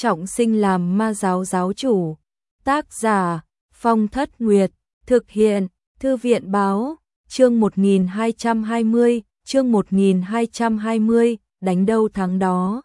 trọng sinh làm ma giáo giáo chủ. Tác giả Phong Thất Nguyệt, thực hiện Thư viện báo, chương 1220, chương 1220, đánh đâu thắng đó.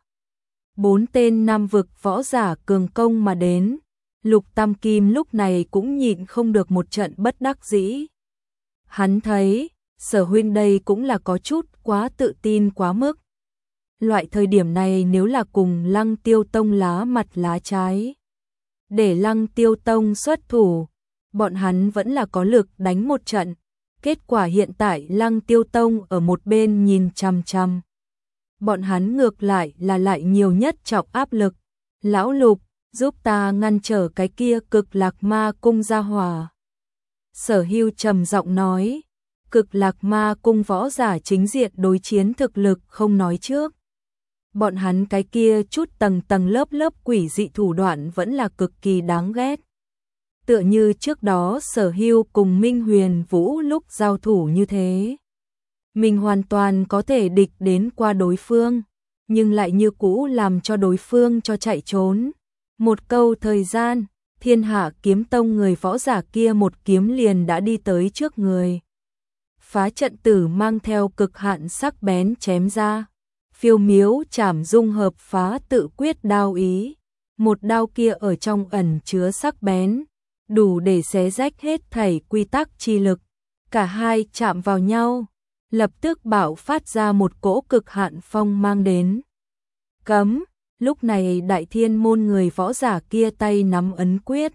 4 tên nam vực võ giả cường công mà đến, Lục Tam Kim lúc này cũng nhịn không được một trận bất đắc dĩ. Hắn thấy, Sở huynh đây cũng là có chút quá tự tin quá mức. Loại thời điểm này nếu là cùng Lăng Tiêu Tông lá mặt lá trái, để Lăng Tiêu Tông xuất thủ, bọn hắn vẫn là có lực đánh một trận. Kết quả hiện tại Lăng Tiêu Tông ở một bên nhìn chằm chằm. Bọn hắn ngược lại là lại nhiều nhất trọng áp lực. Lão Lục, giúp ta ngăn trở cái kia Cực Lạc Ma Cung ra hỏa. Sở Hưu trầm giọng nói, Cực Lạc Ma Cung võ giả chính diện đối chiến thực lực không nói trước. Bọn hắn cái kia chút tầng tầng lớp lớp quỷ dị thủ đoạn vẫn là cực kỳ đáng ghét. Tựa như trước đó Sở Hưu cùng Minh Huyền Vũ lúc giao thủ như thế. Mình hoàn toàn có thể địch đến qua đối phương, nhưng lại như cũ làm cho đối phương cho chạy trốn. Một câu thời gian, Thiên Hạ Kiếm Tông người võ giả kia một kiếm liền đã đi tới trước người. Phá trận tử mang theo cực hạn sắc bén chém ra. Phiêu miếu chảm dung hợp phá tự quyết đao ý. Một đao kia ở trong ẩn chứa sắc bén, đủ để xé rách hết thảy quy tắc chi lực. Cả hai chạm vào nhau, lập tức bạo phát ra một cỗ cực hạn phong mang đến. Cấm, lúc này Đại Thiên môn người võ giả kia tay nắm ấn quyết.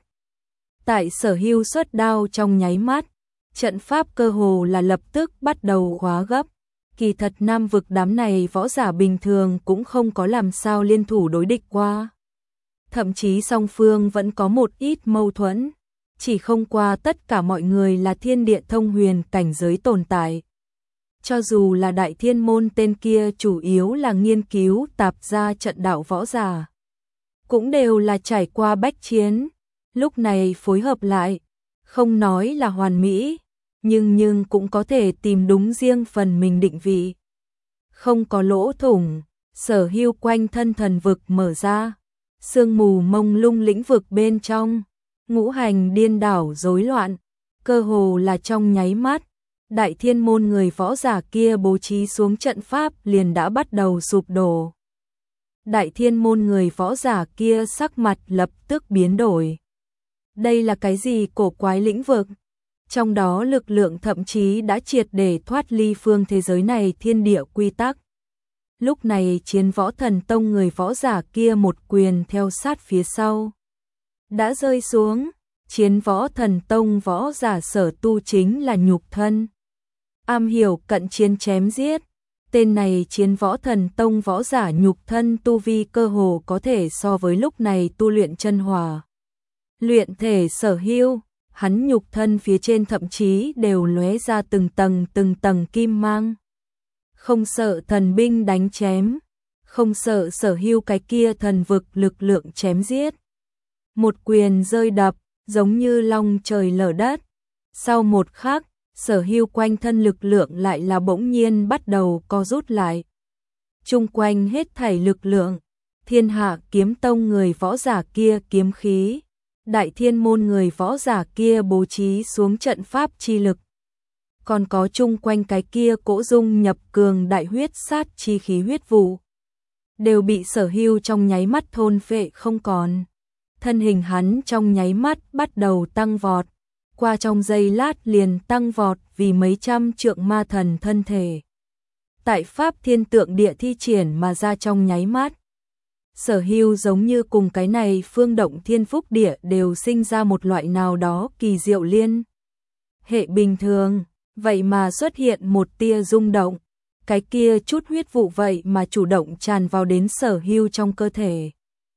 Tại Sở Hưu xuất đao trong nháy mắt, trận pháp cơ hồ là lập tức bắt đầu hóa gấp. Kỳ thật nam vực đám này võ giả bình thường cũng không có làm sao liên thủ đối địch qua. Thậm chí song phương vẫn có một ít mâu thuẫn. Chỉ không qua tất cả mọi người là thiên địa thông huyền cảnh giới tồn tại. Cho dù là Đại Thiên môn tên kia chủ yếu là nghiên cứu tạp gia trận đạo võ giả, cũng đều là trải qua bách chiến, lúc này phối hợp lại, không nói là hoàn mỹ, nhưng cũng có thể tìm đúng riêng phần mình định vị. Không có lỗ thủng, Sở Hưu quanh thân thần vực mở ra, sương mù mông lung lĩnh vực bên trong, ngũ hành điên đảo rối loạn, cơ hồ là trong nháy mắt. Đại Thiên môn người võ giả kia bố trí xuống trận pháp liền đã bắt đầu sụp đổ. Đại Thiên môn người võ giả kia sắc mặt lập tức biến đổi. Đây là cái gì cổ quái lĩnh vực? Trong đó lực lượng thậm chí đã triệt để thoát ly phương thế giới này thiên địa quy tắc. Lúc này Chiến Võ Thần Tông người võ giả kia một quyền theo sát phía sau. Đã rơi xuống, Chiến Võ Thần Tông võ giả sở tu chính là nhục thân. Am hiểu cận chiến chém giết, tên này Chiến Võ Thần Tông võ giả nhục thân tu vi cơ hồ có thể so với lúc này tu luyện chân hỏa. Luyện thể Sở Hưu, hắn nhục thân phía trên thậm chí đều lóe ra từng tầng kim mang. Không sợ thần binh đánh chém, không sợ Sở Hưu cái kia thần vực lực lượng chém giết. Một quyền rơi đập, giống như long trời lở đất. Sau một khắc, Sở Hưu quanh thân lực lượng lại là bỗng nhiên bắt đầu co rút lại. Chung quanh hết thảy lực lượng, Thiên Hạ Kiếm Tông người võ giả kia kiếm khí, Đại Thiên môn người võ giả kia bố trí xuống trận pháp chi lực. Còn có chung quanh cái kia cỗ dung nhập cường đại huyết sát chi khí huyết vụ, đều bị Sở Hưu trong nháy mắt thôn phệ không còn. Thân hình hắn trong nháy mắt bắt đầu tăng vọt, qua trong giây lát liền tăng vọt vì mấy trăm trượng ma thần thân thể. Tại pháp thiên tượng địa thi triển mà ra trong nháy mắt. Sở Hưu giống như cùng cái này phương động thiên phúc địa đều sinh ra một loại nào đó kỳ diệu liên hệ bình thường, vậy mà xuất hiện một tia rung động, cái kia chút huyết vụ vậy mà chủ động tràn vào đến Sở Hưu trong cơ thể,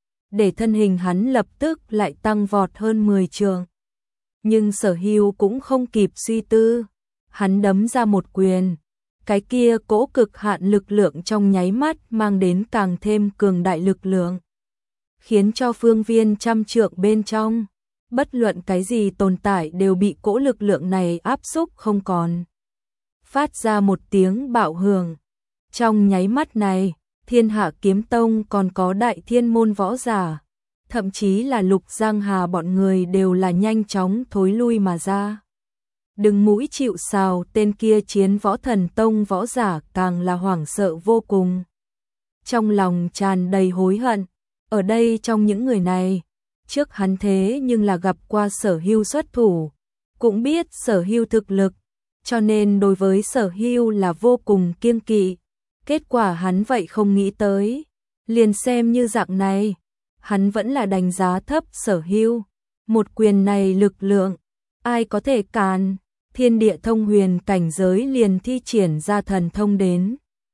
để thân hình hắn lập tức lại tăng vọt hơn 10 trượng. Nhưng Sở Hưu cũng không kịp suy tư, hắn đấm ra một quyền, cái kia cỗ cực hạn lực lượng trong nháy mắt mang đến càng thêm cường đại lực lượng, khiến cho phương viên trăm trượng bên trong, bất luận cái gì tồn tại đều bị cỗ lực lượng này áp xúc không còn. Phát ra một tiếng bạo hưởng. Trong nháy mắt này, Thiên Hạ Kiếm Tông còn có Đại Thiên môn võ giả, thậm chí là Lục Giang Hà bọn người đều là nhanh chóng thối lui mà ra. Đừng mũi chịu sào, tên kia Chiến Võ Thần Tông võ giả càng là hoảng sợ vô cùng. Trong lòng tràn đầy hối hận, ở đây trong những người này, trước hắn thế nhưng là gặp qua Sở Hưu xuất thủ, cũng biết Sở Hưu thực lực, cho nên đối với Sở Hưu là vô cùng kiêng kỵ. Kết quả hắn vậy không nghĩ tới, liền xem như dạng này, hắn vẫn là đánh giá thấp Sở Hưu. Một quyền này lực lượng, ai có thể càn, thiên địa thông huyền cảnh giới liền thi triển ra thần thông đến.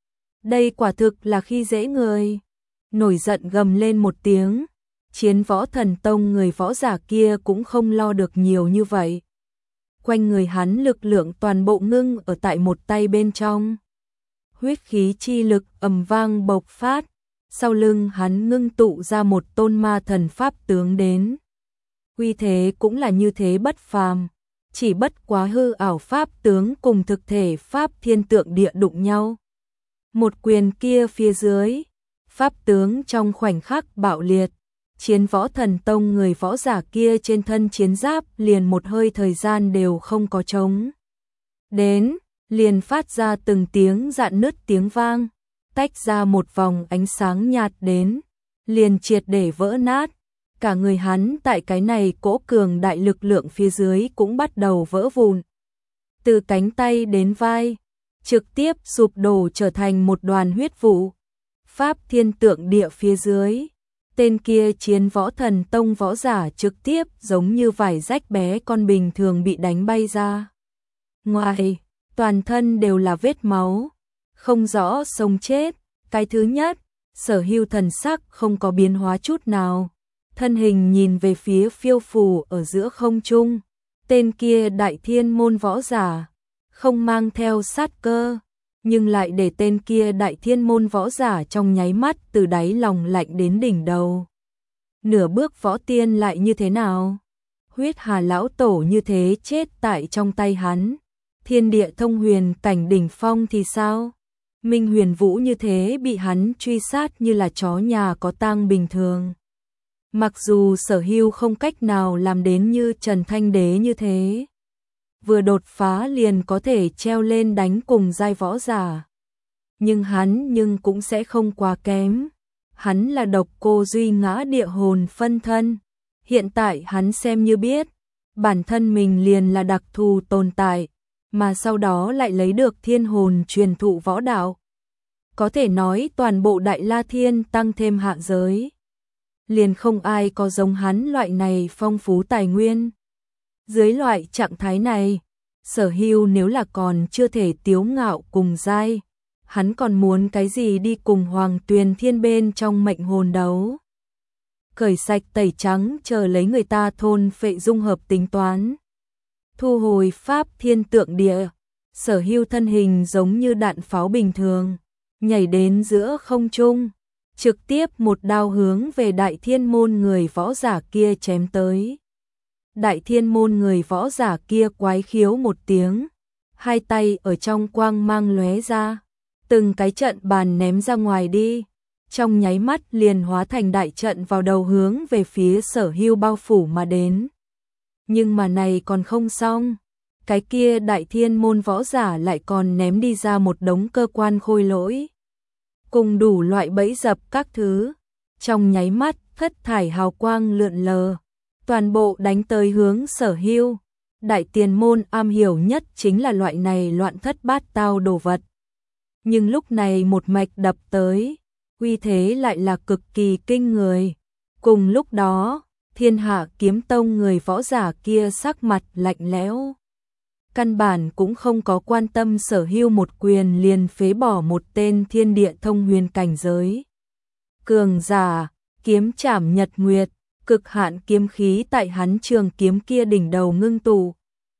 Đây quả thực là khi dễ người. Nổi giận gầm lên một tiếng, Chiến Võ Thần Tông người võ giả kia cũng không lo được nhiều như vậy. Quanh người hắn lực lượng toàn bộ ngưng ở tại một tay bên trong. Huyết khí chi lực ầm vang bộc phát, sau lưng hắn ngưng tụ ra một tôn ma thần pháp tướng đến. Uy thế cũng là như thế bất phàm, chỉ bất quá hư ảo pháp tướng cùng thực thể pháp thiên tượng địa đụng nhau. Một quyền kia phía dưới, pháp tướng trong khoảnh khắc bạo liệt, Chiến Võ Thần Tông người võ giả kia trên thân chiến giáp liền một hơi thời gian đều không có trống. Đến, liền phát ra từng tiếng rạn nứt tiếng vang, tách ra một vòng ánh sáng nhạt đến, liền triệt để vỡ nát. Cả người hắn tại cái này cỗ cường đại lực lượng phía dưới cũng bắt đầu vỡ vụn. Từ cánh tay đến vai, trực tiếp sụp đổ trở thành một đoàn huyết vụ. Pháp thiên tượng địa phía dưới, tên kia Chiến Võ Thần Tông võ giả trực tiếp giống như vải rách bé con bình thường bị đánh bay ra. Ngoài, toàn thân đều là vết máu, không rõ sống chết. Cái thứ nhất, Sở Hưu thần sắc không có biến hóa chút nào, thân hình nhìn về phía phiêu phù ở giữa không trung, tên kia Đại Thiên môn võ giả, không mang theo sát cơ, nhưng lại để tên kia Đại Thiên môn võ giả trong nháy mắt từ đáy lòng lạnh đến đỉnh đầu. Nửa bước võ tiên lại như thế nào? Huyết Hà lão tổ như thế chết tại trong tay hắn. Thiên địa thông huyền cảnh đỉnh phong thì sao? Minh Huyền Vũ như thế bị hắn truy sát như là chó nhà có tang bình thường. Mặc dù Sở Hưu không cách nào làm đến như Trần Thanh Đế như thế, vừa đột phá liền có thể treo lên đánh cùng giai võ giả, nhưng hắn cũng sẽ không quá kém. Hắn là độc cô duy ngã địa hồn phân thân, hiện tại hắn xem như biết, bản thân mình liền là đặc thù tồn tại, mà sau đó lại lấy được thiên hồn truyền thụ võ đạo. Có thể nói toàn bộ Đại La Thiên tăng thêm hạ giới, liền không ai có giống hắn loại này phong phú tài nguyên. Dưới loại trạng thái này, Sở Hưu nếu là còn chưa thể tiếu ngạo cùng giai, hắn còn muốn cái gì đi cùng Hoàng Tuyền Thiên bên trong mệnh hồn đấu. Cởi sạch tẩy trắng chờ lấy người ta thôn phệ dung hợp tính toán. Thu hồi pháp thiên tượng địa, Sở Hưu thân hình giống như đạn pháo bình thường, nhảy đến giữa không trung, trực tiếp một đao hướng về Đại Thiên môn người võ giả kia chém tới. Đại Thiên môn người võ giả kia quái khiếu một tiếng, hai tay ở trong quang mang lóe ra, từng cái trận bàn ném ra ngoài đi, trong nháy mắt liền hóa thành đại trận vào đầu hướng về phía Sở Hưu bao phủ mà đến. Nhưng mà này còn không xong, cái kia Đại Thiên môn võ giả lại còn ném đi ra một đống cơ quan khôi lỗi, cùng đủ loại bẫy dập các thứ, trong nháy mắt thất thải hào quang lượn lờ, toàn bộ đánh tới hướng Sở Hưu. Đại Tiền môn am hiểu nhất chính là loại này loạn thất bát tao đồ vật. Nhưng lúc này một mạch đập tới, uy thế lại là cực kỳ kinh người. Cùng lúc đó, Thiên Hạ Kiếm Tông người võ giả kia sắc mặt lạnh lẽo, căn bản cũng không có quan tâm Sở Hưu một quyền liền phế bỏ một tên thiên địa thông huyền cảnh giới cường giả, kiếm chảm nhật nguyệt, cực hạn kiếm khí tại hắn trường kiếm kia đỉnh đầu ngưng tụ.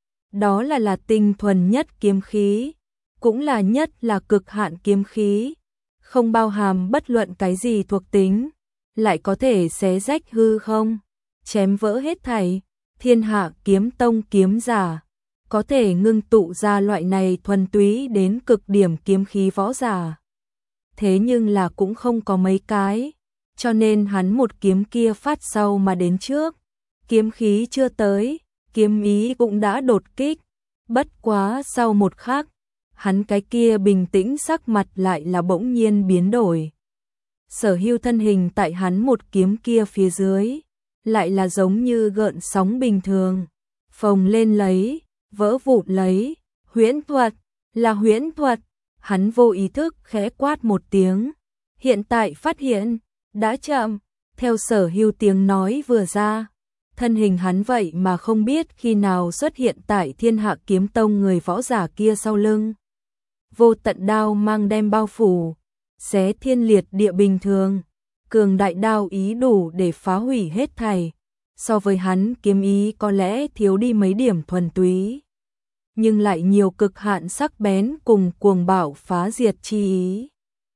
Đó là tinh thuần nhất kiếm khí, cũng là nhất là cực hạn kiếm khí, không bao hàm bất luận cái gì thuộc tính, lại có thể xé rách hư không, chém vỡ hết thảy. Thiên Hạ Kiếm Tông kiếm giả có thể ngưng tụ ra loại này thuần túy đến cực điểm kiếm khí võ giả, thế nhưng là cũng không có mấy cái. cho nên hắn một kiếm kia phát sau mà đến trước. Kiếm khí chưa tới, kiếm ý cũng đã đột kích. Bất quá sau một khắc, hắn cái kia bình tĩnh sắc mặt lại là bỗng nhiên biến đổi. Sở Hưu thân hình tại hắn một kiếm kia phía dưới, lại là giống như gợn sóng bình thường, phồng lên lấy, vỡ vụn lấy, huyễn thuật, là huyễn thuật. Hắn vô ý thức khẽ quát một tiếng, hiện tại phát hiện, đã chậm. Theo Sở Hưu tiếng nói vừa ra, thân hình hắn vậy mà không biết khi nào xuất hiện tại Thiên Hạ Kiếm Tông người võ giả kia sau lưng. Vô tận đao mang đem bao phủ, xé thiên liệt địa bình thường, cường đại đao ý đủ để phá hủy hết thảy. So với hắn kiếm ý có lẽ thiếu đi mấy điểm thuần túy, nhưng lại nhiều cực hạn sắc bén cùng cuồng bạo phá diệt chi ý.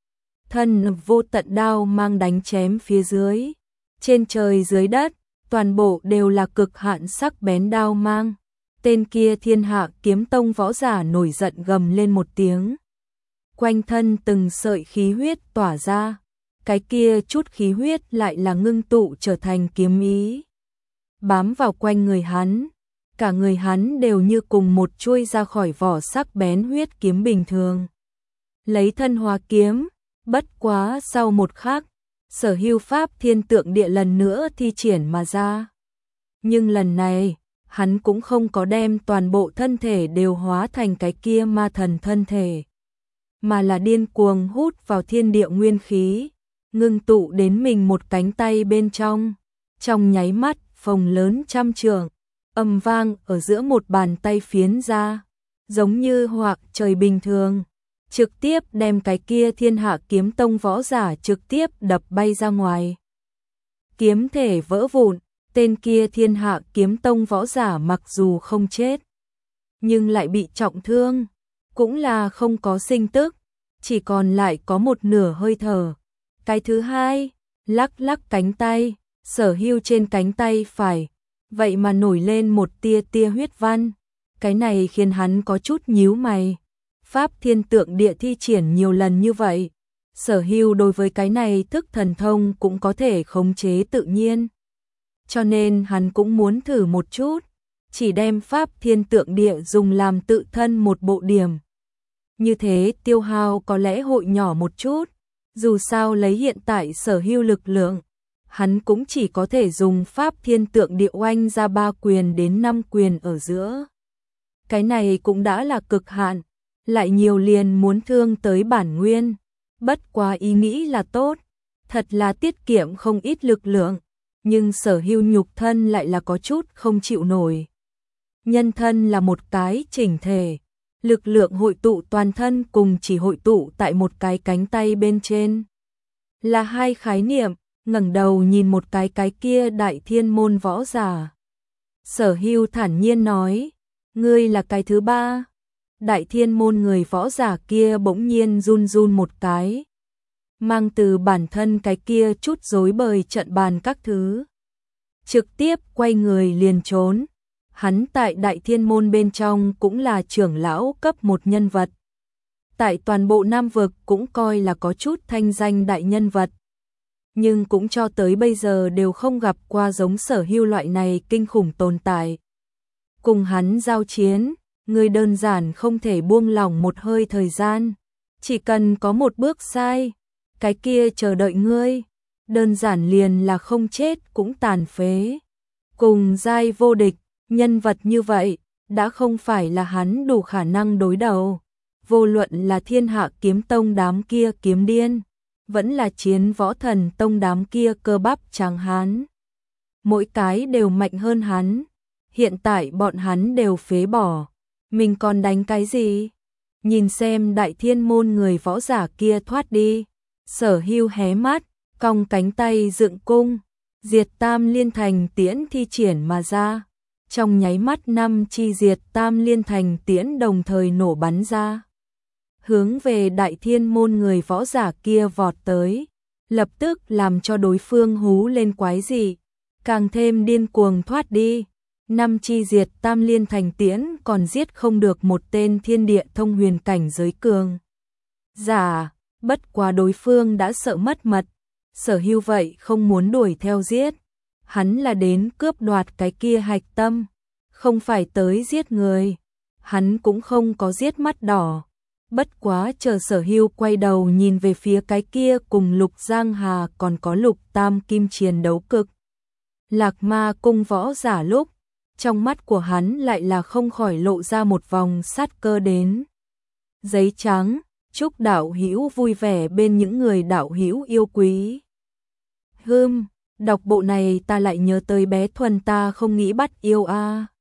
Thân vô tận đao mang đánh chém phía dưới, trên trời dưới đất, toàn bộ đều là cực hạn sắc bén đao mang. Tên kia Thiên Hạ Kiếm Tông võ giả nổi giận gầm lên một tiếng. Quanh thân từng sợi khí huyết tỏa ra, cái kia chút khí huyết lại là ngưng tụ trở thành kiếm ý, bám vào quanh người hắn. Cả người hắn đều như cùng một chuôi ra khỏi vỏ sắc bén huyết kiếm bình thường. Lấy thân hóa kiếm, bất quá sau một khắc, Sở Hưu pháp thiên tượng địa lần nữa thi triển mà ra. Nhưng lần này, hắn cũng không có đem toàn bộ thân thể đều hóa thành cái kia ma thần thân thể, mà là điên cuồng hút vào thiên địa nguyên khí, ngưng tụ đến mình một cánh tay bên trong. Trong nháy mắt, phồng lớn trăm trượng, âm vang ở giữa một bàn tay phiến ra, giống như hoặc trời bình thường, trực tiếp đem cái kia Thiên Hạ Kiếm Tông võ giả trực tiếp đập bay ra ngoài. Kiếm thể vỡ vụn, tên kia Thiên Hạ Kiếm Tông võ giả mặc dù không chết, nhưng lại bị trọng thương, cũng là không có sinh tức, chỉ còn lại có một nửa hơi thở. Cái thứ hai, lắc lắc cánh tay, Sở Hưu trên cánh tay phải, vậy mà nổi lên một tia tia huyết văn. Cái này khiến hắn có chút nhíu mày. Pháp thiên tượng địa thi triển nhiều lần như vậy, Sở Hưu đối với cái này thức thần thông cũng có thể khống chế tự nhiên. Cho nên hắn cũng muốn thử một chút, chỉ đem Pháp thiên tượng địa dùng làm tự thân một bộ điểm. Như thế tiêu hao có lẽ hội nhỏ một chút, dù sao lấy hiện tại Sở Hưu lực lượng, hắn cũng chỉ có thể dùng Pháp thiên tượng địa oanh ra 3 quyền đến 5 quyền ở giữa. Cái này cũng đã là cực hạn, lại nhiều liền muốn thương tới bản nguyên. Bất quá ý nghĩ là tốt, thật là tiết kiệm không ít lực lượng, nhưng Sở Hưu nhục thân lại là có chút không chịu nổi. Nhân thân là một cái chỉnh thể, lực lượng hội tụ toàn thân cùng chỉ hội tụ tại một cái cánh tay bên trên, là hai khái niệm. Ngẩng đầu nhìn một cái kia đại thiên môn võ giả, Sở Hưu thản nhiên nói, ngươi là cái thứ ba. Đại thiên môn người võ giả kia bỗng nhiên run run một cái, mang từ bản thân cái kia chút rối bời trận bàn các thứ, trực tiếp quay người liền trốn. Hắn tại đại thiên môn bên trong cũng là trưởng lão cấp một nhân vật, tại toàn bộ Nam vực cũng coi là có chút thanh danh đại nhân vật, nhưng cũng cho tới bây giờ đều không gặp qua giống Sở Hưu loại này kinh khủng tồn tại. Cùng hắn giao chiến, người đơn giản không thể buông lỏng một hơi thời gian, chỉ cần có một bước sai, cái kia chờ đợi ngươi, đơn giản liền là không chết cũng tàn phế. Cùng giai vô địch, nhân vật như vậy, đã không phải là hắn đủ khả năng đối đầu. Vô luận là Thiên Hạ Kiếm Tông đám kia kiếm điên, vẫn là Chiến Võ Thần Tông đám kia cơ bắp tráng hán, mỗi cái đều mạnh hơn hắn. Hiện tại bọn hắn đều phế bỏ, mình còn đánh cái gì? Nhìn xem đại thiên môn người võ giả kia thoát đi, Sở Hưu hé mắt, cong cánh tay dựng cung, Diệt Tam Liên Thành Tiễn thi triển mà ra. Trong nháy mắt 5 chi Diệt Tam Liên Thành Tiễn đồng thời nổ bắn ra, hướng về đại thiên môn người võ giả kia vọt tới, lập tức làm cho đối phương hú lên quái dị, càng thêm điên cuồng thoát đi. 5 chi Diệt Tam Liên Thành Tiễn còn giết không được một tên thiên địa thông huyền cảnh giới cường giả, bất quá đối phương đã sợ mất mật, Sở Hưu vậy không muốn đuổi theo giết, hắn là đến cướp đoạt cái kia hạch tâm, không phải tới giết người. Hắn cũng không có giết mắt đỏ. Bất quá chờ Sở Hưu quay đầu nhìn về phía cái kia cùng Lục Giang Hà còn có Lục Tam Kim chiến đấu cực Lạc Ma cung võ giả lúc, trong mắt của hắn lại là không khỏi lộ ra một vòng sát cơ đến. Giấy trắng, chúc đạo hữu vui vẻ bên những người đạo hữu yêu quý. Đọc bộ này ta lại nhớ tới bé Thuần ta không nghĩ bắt yêu a.